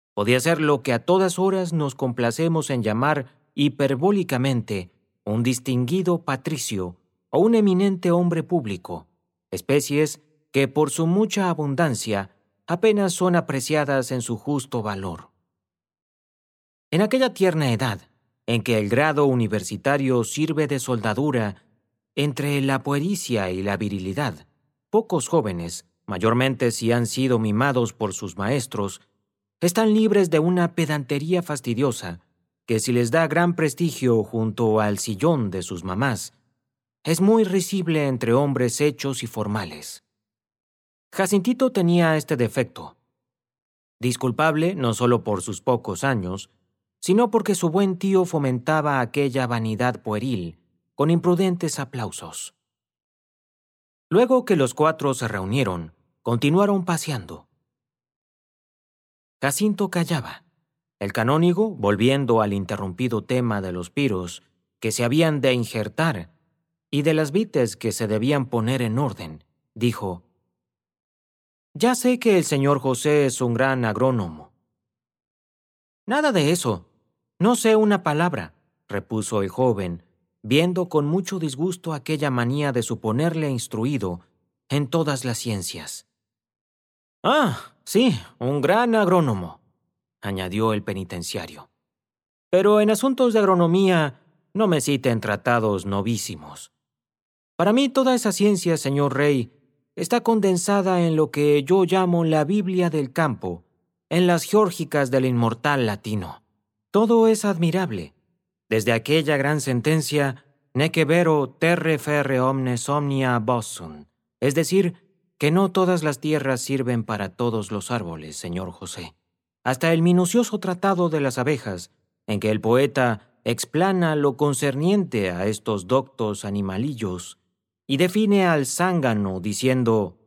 Podía ser lo que a todas horas nos complacemos en llamar hiperbólicamente un distinguido patricio o un eminente hombre público, especies que por su mucha abundancia apenas son apreciadas en su justo valor. En aquella tierna edad, en que el grado universitario sirve de soldadura entre la puericia y la virilidad, pocos jóvenes, mayormente si han sido mimados por sus maestros, están libres de una pedantería fastidiosa que si les da gran prestigio junto al sillón de sus mamás, es muy risible entre hombres hechos y formales. Jacintito tenía este defecto, disculpable no solo por sus pocos años, sino porque su buen tío fomentaba aquella vanidad pueril con imprudentes aplausos. Luego que los cuatro se reunieron, continuaron paseando. Jacinto callaba. El canónigo, volviendo al interrumpido tema de los piros que se habían de injertar y de las vites que se debían poner en orden, dijo: «Ya sé que el señor José es un gran agrónomo». «Nada de eso. No sé una palabra», repuso el joven, viendo con mucho disgusto aquella manía de suponerle instruido en todas las ciencias. «Ah, sí, un gran agrónomo», añadió el penitenciario. «Pero en asuntos de agronomía no me citen tratados novísimos. Para mí toda esa ciencia, señor rey, está condensada en lo que yo llamo la Biblia del campo, en las geórgicas del inmortal latino. Todo es admirable. Desde aquella gran sentencia, neque vero terre ferre omnes omnia bossum, es decir, que no todas las tierras sirven para todos los árboles, señor José, hasta el minucioso tratado de las abejas, en que el poeta explana lo concerniente a estos doctos animalillos y define al zángano diciendo: